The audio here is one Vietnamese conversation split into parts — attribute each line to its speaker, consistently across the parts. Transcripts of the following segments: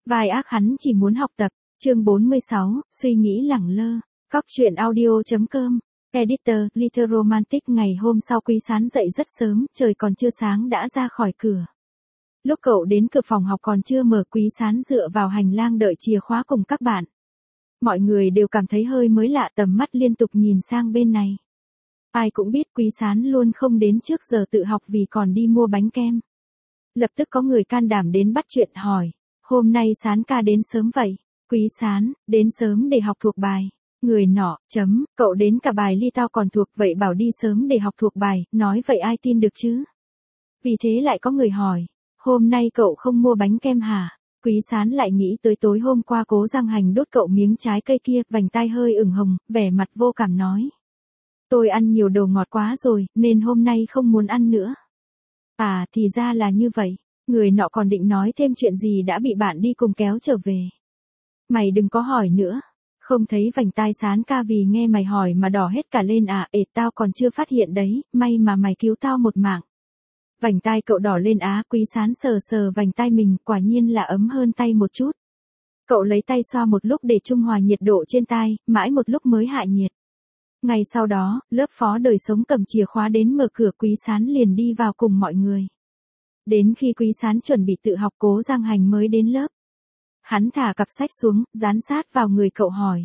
Speaker 1: Vai ác hắn chỉ muốn học tập. Chương 46, suy nghĩ lẳng lơ. Cóc truyện audio.com. Editor, Little Romantic. Ngày hôm sau Quý Sán dậy rất sớm, trời còn chưa sáng đã ra khỏi cửa. Lúc cậu đến cửa phòng học còn chưa mở, Quý Sán dựa vào hành lang đợi chìa khóa cùng các bạn. Mọi người đều cảm thấy hơi mới lạ, tầm mắt liên tục nhìn sang bên này. Ai cũng biết Quý Sán luôn không đến trước giờ tự học vì còn đi mua bánh kem. Lập tức có người can đảm đến bắt chuyện hỏi, hôm nay Sán ca đến sớm vậy? Quý Sán, đến sớm để học thuộc bài. Người nọ, cậu đến cả bài ly tao còn thuộc, vậy bảo đi sớm để học thuộc bài, nói vậy ai tin được chứ? Vì thế lại có người hỏi, hôm nay cậu không mua bánh kem hả? Quý Sán lại nghĩ tới tối hôm qua Cố Giang Hành đốt cậu miếng trái cây kia, vành tai hơi ửng hồng, vẻ mặt vô cảm nói. Tôi ăn nhiều đồ ngọt quá rồi, nên hôm nay không muốn ăn nữa. À, thì ra là như vậy. Người nọ còn định nói thêm chuyện gì đã bị bạn đi cùng kéo trở về. Mày đừng có hỏi nữa. Không thấy vành tai Sán ca vì nghe mày hỏi mà đỏ hết cả lên à? Tao còn chưa phát hiện đấy, may mà mày cứu tao một mạng. Vành tai cậu đỏ lên á? Quý Sán sờ sờ vành tai mình, quả nhiên là ấm hơn tay một chút. Cậu lấy tay xoa một lúc để trung hòa nhiệt độ trên tai, mãi một lúc mới hạ nhiệt. Ngay sau đó, lớp phó đời sống cầm chìa khóa đến mở cửa, Quý Sán liền đi vào cùng mọi người. Đến khi Quý Sán chuẩn bị tự học, Cố Giang Hành mới đến lớp. Hắn thả cặp sách xuống, dán sát vào người cậu hỏi.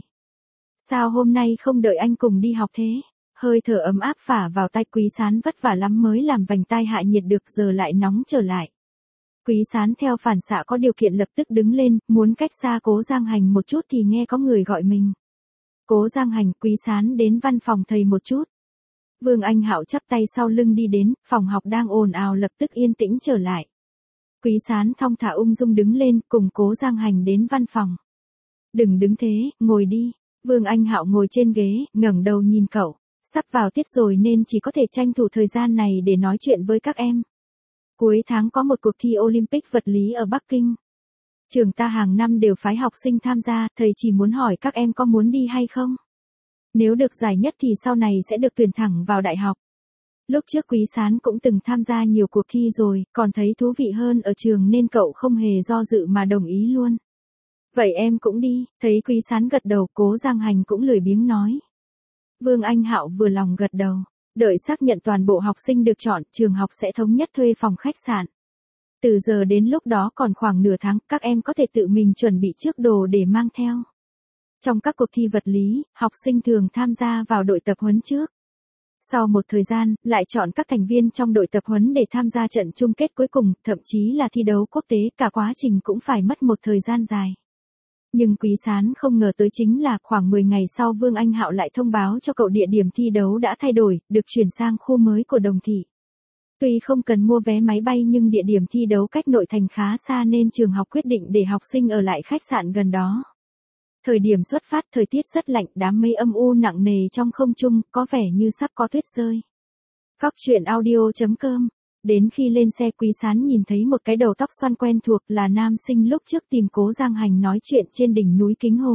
Speaker 1: Sao hôm nay không đợi anh cùng đi học thế? Hơi thở ấm áp phả vào tay, Quý Sán vất vả lắm mới làm vành tai hạ nhiệt được, giờ lại nóng trở lại. Quý Sán theo phản xạ có điều kiện lập tức đứng lên, muốn cách xa Cố Giang Hành một chút thì nghe có người gọi mình. Cố Giang Hành, Quý Sán đến văn phòng thầy một chút. Vương Anh Hạo chắp tay sau lưng đi đến, phòng học đang ồn ào lập tức yên tĩnh trở lại. Quý Sán thong thả ung dung đứng lên, cùng Cố Giang Hành đến văn phòng. Đừng đứng thế, ngồi đi. Vương Anh Hạo ngồi trên ghế, ngẩng đầu nhìn cậu. Sắp vào tiết rồi nên chỉ có thể tranh thủ thời gian này để nói chuyện với các em. Cuối tháng có một cuộc thi Olympic vật lý ở Bắc Kinh. Trường ta hàng năm đều phái học sinh tham gia, thầy chỉ muốn hỏi các em có muốn đi hay không? Nếu được giải nhất thì sau này sẽ được tuyển thẳng vào đại học. Lúc trước Quý Sán cũng từng tham gia nhiều cuộc thi rồi, còn thấy thú vị hơn ở trường nên cậu không hề do dự mà đồng ý luôn. Vậy em cũng đi, thấy Quý Sán gật đầu, Cố Giang Hành cũng lười biếng nói. Vương Anh Hạo vừa lòng gật đầu, đợi xác nhận toàn bộ học sinh được chọn, trường học sẽ thống nhất thuê phòng khách sạn. Từ giờ đến lúc đó còn khoảng nửa tháng, các em có thể tự mình chuẩn bị trước đồ để mang theo. Trong các cuộc thi vật lý, học sinh thường tham gia vào đội tập huấn trước. Sau một thời gian, lại chọn các thành viên trong đội tập huấn để tham gia trận chung kết cuối cùng, thậm chí là thi đấu quốc tế, cả quá trình cũng phải mất một thời gian dài. Nhưng Quý Sán không ngờ tới chính là khoảng 10 ngày sau Vương Anh Hạo lại thông báo cho cậu địa điểm thi đấu đã thay đổi, được chuyển sang khu mới của Đồng Thị. Tuy không cần mua vé máy bay nhưng địa điểm thi đấu cách nội thành khá xa nên trường học quyết định để học sinh ở lại khách sạn gần đó. Thời điểm xuất phát thời tiết rất lạnh, đám mây âm u nặng nề trong không trung, có vẻ như sắp có tuyết rơi. Cóc truyện audio.com. Đến khi lên xe, Quý Sán nhìn thấy một cái đầu tóc xoăn quen thuộc, là nam sinh lúc trước tìm Cố Giang Hành nói chuyện trên đỉnh núi Kính Hồ.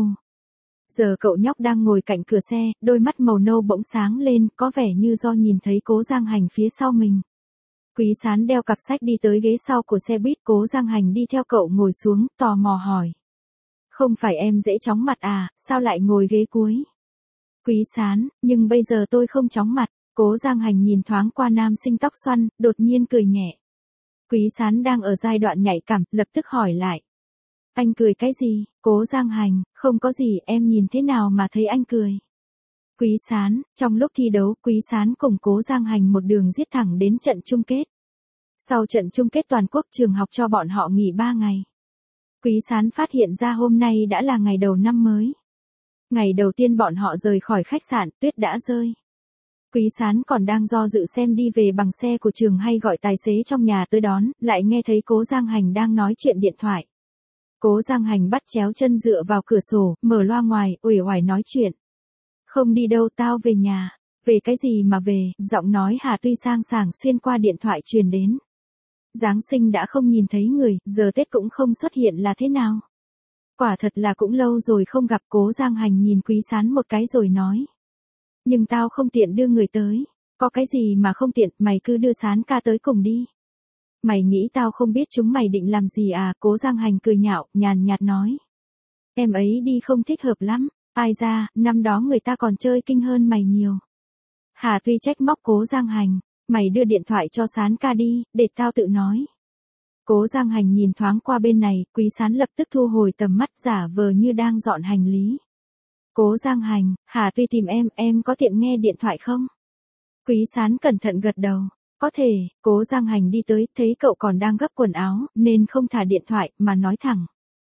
Speaker 1: Giờ cậu nhóc đang ngồi cạnh cửa xe, đôi mắt màu nâu bỗng sáng lên, có vẻ như do nhìn thấy Cố Giang Hành phía sau mình. Quý Sán đeo cặp sách đi tới ghế sau của xe buýt, Cố Giang Hành đi theo cậu ngồi xuống, tò mò hỏi. Không phải em dễ chóng mặt à, sao lại ngồi ghế cuối? Quý Sán, nhưng bây giờ tôi không chóng mặt. Cố Giang Hành nhìn thoáng qua nam sinh tóc xoăn, đột nhiên cười nhẹ. Quý Sán đang ở giai đoạn nhạy cảm, lập tức hỏi lại. Anh cười cái gì? Cố Giang Hành, không có gì, em nhìn thế nào mà thấy anh cười? Quý Sán, trong lúc thi đấu, Quý Sán cùng Cố Giang Hành một đường giết thẳng đến trận chung kết. Sau trận chung kết toàn quốc, trường học cho bọn họ nghỉ 3 ngày. Quý Sán phát hiện ra hôm nay đã là ngày đầu năm mới. Ngày đầu tiên bọn họ rời khỏi khách sạn, tuyết đã rơi. Quý Sán còn đang do dự xem đi về bằng xe của trường hay gọi tài xế trong nhà tới đón, lại nghe thấy Cố Giang Hành đang nói chuyện điện thoại. Cố Giang Hành bắt chéo chân dựa vào cửa sổ, mở loa ngoài, uể oải nói chuyện. Không đi đâu, tao về nhà. Về cái gì mà về? Giọng nói Hà Tuy sang sảng xuyên qua điện thoại truyền đến. Giáng sinh đã không nhìn thấy người, giờ Tết cũng không xuất hiện là thế nào? Quả thật là cũng lâu rồi không gặp. Cố Giang Hành nhìn Quý Sán một cái rồi nói. Nhưng tao không tiện đưa người tới. Có cái gì mà không tiện, mày cứ đưa Sán ca tới cùng đi. Mày nghĩ tao không biết chúng mày định làm gì à? Cố Giang Hành cười nhạo, nhàn nhạt nói. Em ấy đi không thích hợp lắm, ai ra, năm đó người ta còn chơi kinh hơn mày nhiều. Hà Tuy trách móc Cố Giang Hành, mày đưa điện thoại cho Sán ca đi, để tao tự nói. Cố Giang Hành nhìn thoáng qua bên này, Quý Sán lập tức thu hồi tầm mắt giả vờ như đang dọn hành lý. Cố Giang Hành, Hà Tuy tìm em có tiện nghe điện thoại không? Quý Sán cẩn thận gật đầu. Có thể, Cố Giang Hành đi tới, thấy cậu còn đang gấp quần áo, nên không thả điện thoại, mà nói thẳng.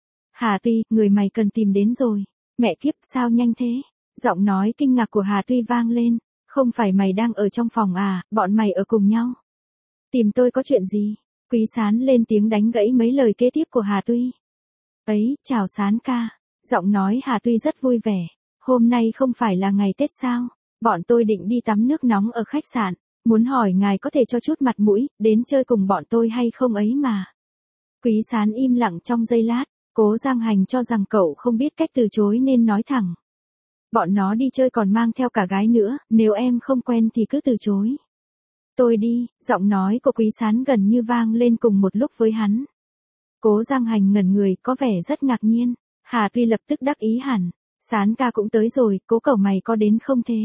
Speaker 1: Hà Tuy, người mày cần tìm đến rồi. Mẹ kiếp, sao nhanh thế? Giọng nói kinh ngạc của Hà Tuy vang lên. Không phải mày đang ở trong phòng à, bọn mày ở cùng nhau. Tìm tôi có chuyện gì? Quý Sán lên tiếng đánh gãy mấy lời kế tiếp của Hà Tuy. Ấy, chào Sán ca. Giọng nói Hà Tuy rất vui vẻ. Hôm nay không phải là ngày Tết sao? Bọn tôi định đi tắm nước nóng ở khách sạn. Muốn hỏi ngài có thể cho chút mặt mũi, đến chơi cùng bọn tôi hay không ấy mà. Quý Sán im lặng trong giây lát, Cố Giang Hành cho rằng cậu không biết cách từ chối nên nói thẳng. Bọn nó đi chơi còn mang theo cả gái nữa, nếu em không quen thì cứ từ chối. Tôi đi, giọng nói của Quý Sán gần như vang lên cùng một lúc với hắn. Cố Giang Hành ngẩn người, có vẻ rất ngạc nhiên. Hà Tuy lập tức đắc ý hẳn. Sán ca cũng tới rồi, Cố cậu mày có đến không thế?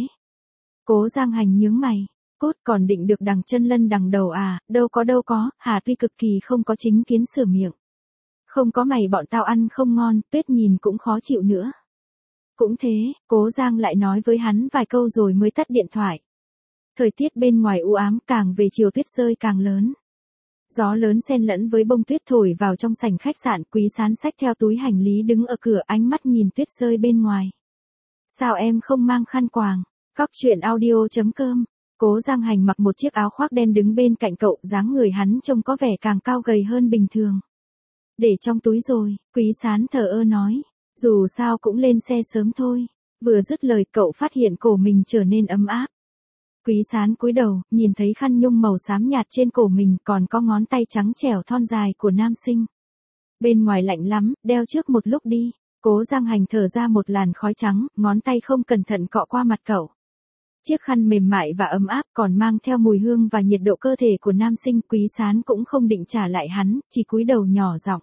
Speaker 1: Cố Giang Hành nhướng mày. Cốt còn định được đằng chân lân đằng đầu à, đâu có, Hà Tuy cực kỳ không có chính kiến sửa miệng. Không có mày bọn tao ăn không ngon, Tuyết nhìn cũng khó chịu nữa. Cũng thế, Cố Giang lại nói với hắn vài câu rồi mới tắt điện thoại. Thời tiết bên ngoài u ám, càng về chiều tuyết rơi càng lớn. Gió lớn xen lẫn với bông tuyết thổi vào trong sảnh khách sạn, Quý Sán xách theo túi hành lý đứng ở cửa, ánh mắt nhìn tuyết rơi bên ngoài. Sao em không mang khăn quàng? Cóc truyện audio.com. Cố Giang Hành mặc một chiếc áo khoác đen đứng bên cạnh cậu, dáng người hắn trông có vẻ càng cao gầy hơn bình thường. Để trong túi rồi, Quý Sán thờ ơ nói. Dù sao cũng lên xe sớm thôi. Vừa dứt lời cậu phát hiện cổ mình trở nên ấm áp. Quý Sán cúi đầu, nhìn thấy khăn nhung màu xám nhạt trên cổ mình, còn có ngón tay trắng trẻo thon dài của nam sinh. Bên ngoài lạnh lắm, đeo trước một lúc đi. Cố Giang Hành thở ra một làn khói trắng, ngón tay không cẩn thận cọ qua mặt cậu. Chiếc khăn mềm mại và ấm áp còn mang theo mùi hương và nhiệt độ cơ thể của nam sinh. Quý Sán cũng không định trả lại hắn, chỉ cúi đầu nhỏ giọng.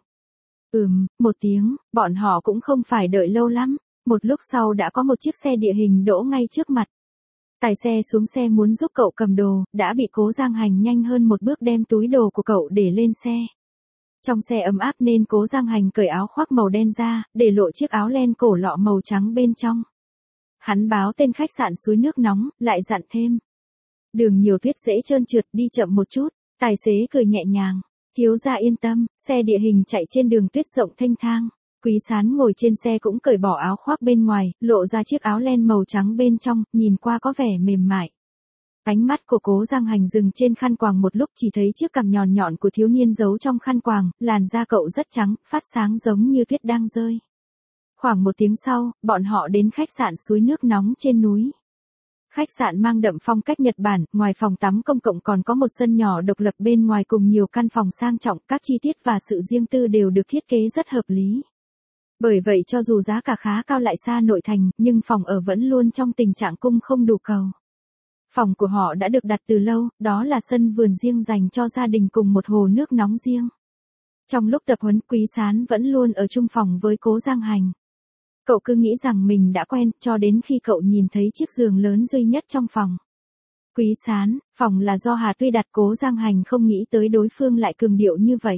Speaker 1: Một tiếng, bọn họ cũng không phải đợi lâu lắm. Một lúc sau đã có một chiếc xe địa hình đỗ ngay trước mặt. Tài xe xuống xe muốn giúp cậu cầm đồ, đã bị Cố Giang Hành nhanh hơn một bước đem túi đồ của cậu để lên xe. Trong xe ấm áp nên Cố Giang Hành cởi áo khoác màu đen ra, để lộ chiếc áo len cổ lọ màu trắng bên trong. Hắn báo tên khách sạn suối nước nóng, lại dặn thêm. Đường nhiều tuyết dễ trơn trượt, đi chậm một chút. Tài xế cười nhẹ nhàng. Thiếu gia yên tâm, xe địa hình chạy trên đường tuyết rộng thênh thang. Quý Sán ngồi trên xe cũng cởi bỏ áo khoác bên ngoài, lộ ra chiếc áo len màu trắng bên trong, nhìn qua có vẻ mềm mại. Ánh mắt của Cố Giang Hành dừng trên khăn quàng một lúc, chỉ thấy chiếc cằm nhọn nhọn của thiếu niên giấu trong khăn quàng, làn da cậu rất trắng, phát sáng giống như tuyết đang rơi. Khoảng một tiếng sau, bọn họ đến khách sạn suối nước nóng trên núi. Khách sạn mang đậm phong cách Nhật Bản, ngoài phòng tắm công cộng còn có một sân nhỏ độc lập bên ngoài cùng nhiều căn phòng sang trọng, các chi tiết và sự riêng tư đều được thiết kế rất hợp lý. Bởi vậy cho dù giá cả khá cao lại xa nội thành, nhưng phòng ở vẫn luôn trong tình trạng cung không đủ cầu. Phòng của họ đã được đặt từ lâu, đó là sân vườn riêng dành cho gia đình cùng một hồ nước nóng riêng. Trong lúc tập huấn, Quý Sán vẫn luôn ở chung phòng với Cố Giang Hành. Cậu cứ nghĩ rằng mình đã quen, cho đến khi cậu nhìn thấy chiếc giường lớn duy nhất trong phòng. Quý Sán, phòng là do Hà Tuy đặt. Cố Giang Hành không nghĩ tới đối phương lại cường điệu như vậy.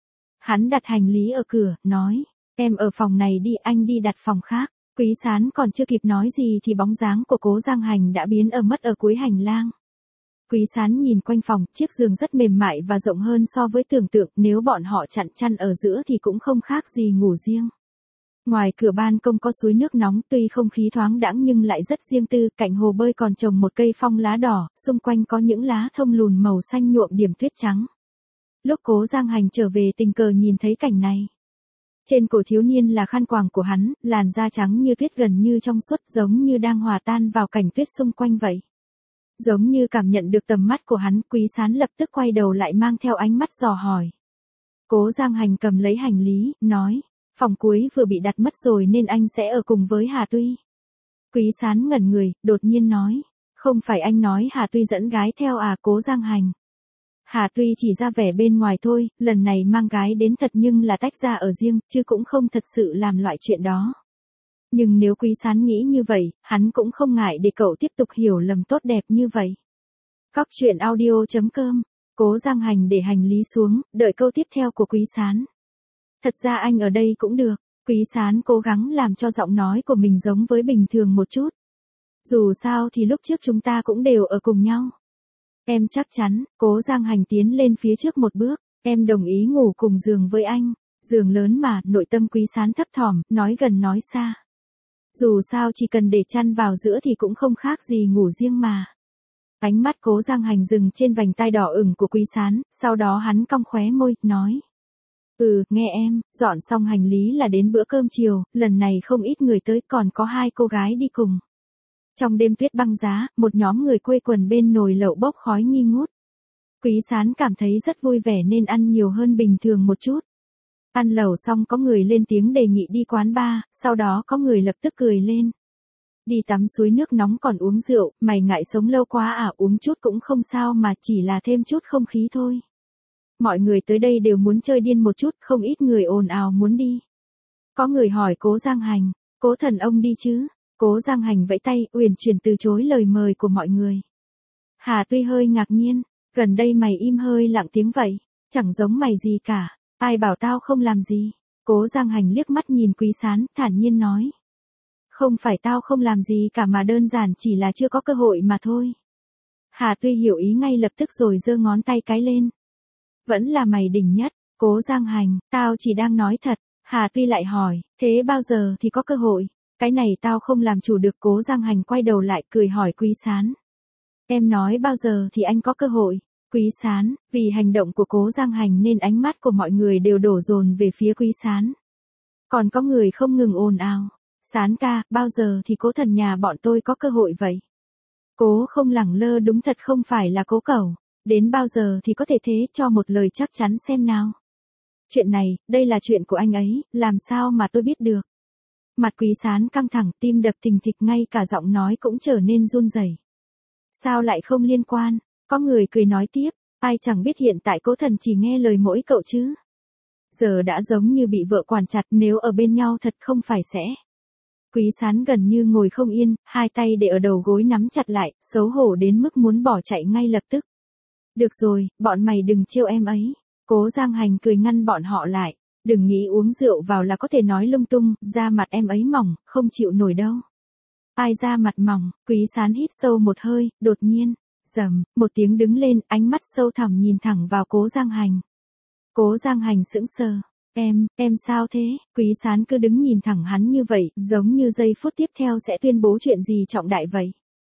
Speaker 1: Hắn đặt hành lý ở cửa, nói, em ở phòng này đi, anh đi đặt phòng khác. Quý Sán còn chưa kịp nói gì thì bóng dáng của Cố Giang Hành đã biến mất ở cuối hành lang. Quý Sán nhìn quanh phòng, chiếc giường rất mềm mại và rộng hơn so với tưởng tượng, nếu bọn họ chặn chăn ở giữa thì cũng không khác gì ngủ riêng. Ngoài cửa ban công có suối nước nóng, tuy không khí thoáng đãng nhưng lại rất riêng tư, cạnh hồ bơi còn trồng một cây phong lá đỏ, xung quanh có những lá thông lùn màu xanh nhuộm điểm tuyết trắng. Lúc Cố Giang Hành trở về tình cờ nhìn thấy cảnh này. Trên cổ thiếu niên là khăn quàng của hắn, làn da trắng như tuyết gần như trong suốt, giống như đang hòa tan vào cảnh tuyết xung quanh vậy. Giống như cảm nhận được tầm mắt của hắn, Quý Sán lập tức quay đầu lại mang theo ánh mắt dò hỏi. Cố Giang Hành cầm lấy hành lý, nói, phòng cuối vừa bị đặt mất rồi nên anh sẽ ở cùng với Hà Tuy. Quý Sán ngẩn người, đột nhiên nói, không phải anh nói Hà Tuy dẫn gái theo à? Cố Giang Hành. Hà tuy chỉ ra vẻ bên ngoài thôi, lần này mang gái đến thật nhưng là tách ra ở riêng, chứ cũng không thật sự làm loại chuyện đó. Nhưng nếu Quý Sán nghĩ như vậy, hắn cũng không ngại để cậu tiếp tục hiểu lầm tốt đẹp như vậy. Cóc truyện audio.com. Cố Giang Hành để hành lý xuống, đợi câu tiếp theo của Quý Sán. Thật ra anh ở đây cũng được. Quý Sán cố gắng làm cho giọng nói của mình giống với bình thường một chút. Dù sao thì lúc trước chúng ta cũng đều ở cùng nhau. Em chắc chắn. Cố Giang Hành tiến lên phía trước một bước. Em đồng ý ngủ cùng giường với anh. Giường lớn mà, nội tâm Quý Sán thấp thỏm, nói gần nói xa. Dù sao chỉ cần để chăn vào giữa thì cũng không khác gì ngủ riêng mà. Ánh mắt Cố Giang Hành dừng trên vành tai đỏ ửng của Quý Sán, sau đó hắn cong khóe môi, nói. Nghe em, dọn xong hành lý là đến bữa cơm chiều, lần này không ít người tới còn có 2 cô gái đi cùng. Trong đêm tuyết băng giá, một nhóm người quây quần bên nồi lẩu bốc khói nghi ngút. Quý Sán cảm thấy rất vui vẻ nên ăn nhiều hơn bình thường một chút. Ăn lẩu xong có người lên tiếng đề nghị đi quán bar, sau đó có người lập tức cười lên. Đi tắm suối nước nóng còn uống rượu, mày ngại sống lâu quá à, uống chút cũng không sao mà chỉ là thêm chút không khí thôi. Mọi người tới đây đều muốn chơi điên một chút, không ít người ồn ào muốn đi. Có người hỏi Cố Giang Hành, Cố thần ông đi chứ? Cố Giang Hành vẫy tay, uyển chuyển từ chối lời mời của mọi người. Hà tuy hơi ngạc nhiên, gần đây mày im hơi lặng tiếng vậy, chẳng giống mày gì cả, ai bảo tao không làm gì. Cố Giang Hành liếc mắt nhìn Quý Sán, thản nhiên nói. Không phải tao không làm gì cả mà đơn giản chỉ là chưa có cơ hội mà thôi. Hà tuy hiểu ý ngay lập tức rồi giơ ngón tay cái lên. Vẫn là mày đỉnh nhất. Cố Giang Hành, tao chỉ đang nói thật. Hà tuy lại hỏi, thế bao giờ thì có cơ hội? Cái này tao không làm chủ được. Cố Giang Hành quay đầu lại cười hỏi Quý Sán. Em nói bao giờ thì anh có cơ hội? Quý Sán, vì hành động của Cố Giang Hành nên ánh mắt của mọi người đều đổ dồn về phía Quý Sán. Còn có người không ngừng ồn ào. Sán ca, bao giờ thì Cố thần nhà bọn tôi có cơ hội vậy? Cố không lẳng lơ đúng thật không phải là Cố cẩu. Đến bao giờ thì có thể thế, cho một lời chắc chắn xem nào. Chuyện này, đây là chuyện của anh ấy, làm sao mà tôi biết được. Mặt Quý Sán căng thẳng, tim đập thình thịch, ngay cả giọng nói cũng trở nên run rẩy. Sao lại không liên quan? Có người cười nói tiếp, ai chẳng biết hiện tại Cố thần chỉ nghe lời mỗi cậu chứ. Giờ đã giống như bị vợ quản chặt, nếu ở bên nhau thật không phải sẽ. Quý Sán gần như ngồi không yên, hai tay để ở đầu gối nắm chặt lại, xấu hổ đến mức muốn bỏ chạy ngay lập tức. Được rồi, bọn mày đừng trêu em ấy. Cố Giang Hành cười ngăn bọn họ lại. Đừng nghĩ uống rượu vào là có thể nói lung tung, da mặt em ấy mỏng, không chịu nổi đâu. Ai da mặt mỏng? Quý Sán hít sâu một hơi, đột nhiên, rầm, một tiếng đứng lên, ánh mắt sâu thẳm nhìn thẳng vào Cố Giang Hành. Cố Giang Hành sững sờ. Em sao thế? Quý Sán cứ đứng nhìn thẳng hắn như vậy, giống như giây phút tiếp theo sẽ tuyên bố chuyện gì trọng đại vậy.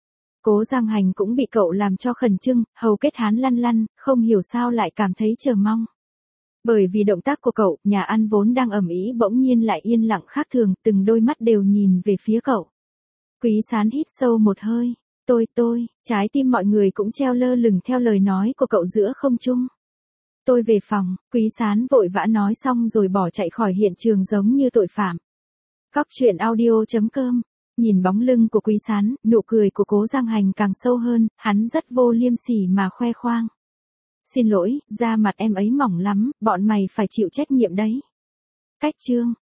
Speaker 1: Cố Giang Hành cũng bị cậu làm cho khẩn trương, hầu kết hắn lăn lăn, không hiểu sao lại cảm thấy chờ mong. Bởi vì động tác của cậu, nhà ăn vốn đang ầm ĩ bỗng nhiên lại yên lặng khác thường, từng đôi mắt đều nhìn về phía cậu. Quý Sán hít sâu một hơi, tôi, trái tim mọi người cũng treo lơ lửng theo lời nói của cậu giữa không trung. Tôi về phòng, Quý Sán vội vã nói xong rồi bỏ chạy khỏi hiện trường giống như tội phạm. Cóc truyện audio.com. Nhìn bóng lưng của Quý Sán, nụ cười của Cố Giang Hành càng sâu hơn, hắn rất vô liêm sỉ mà khoe khoang. Xin lỗi, da mặt em ấy mỏng lắm, bọn mày phải chịu trách nhiệm đấy. Cách chương.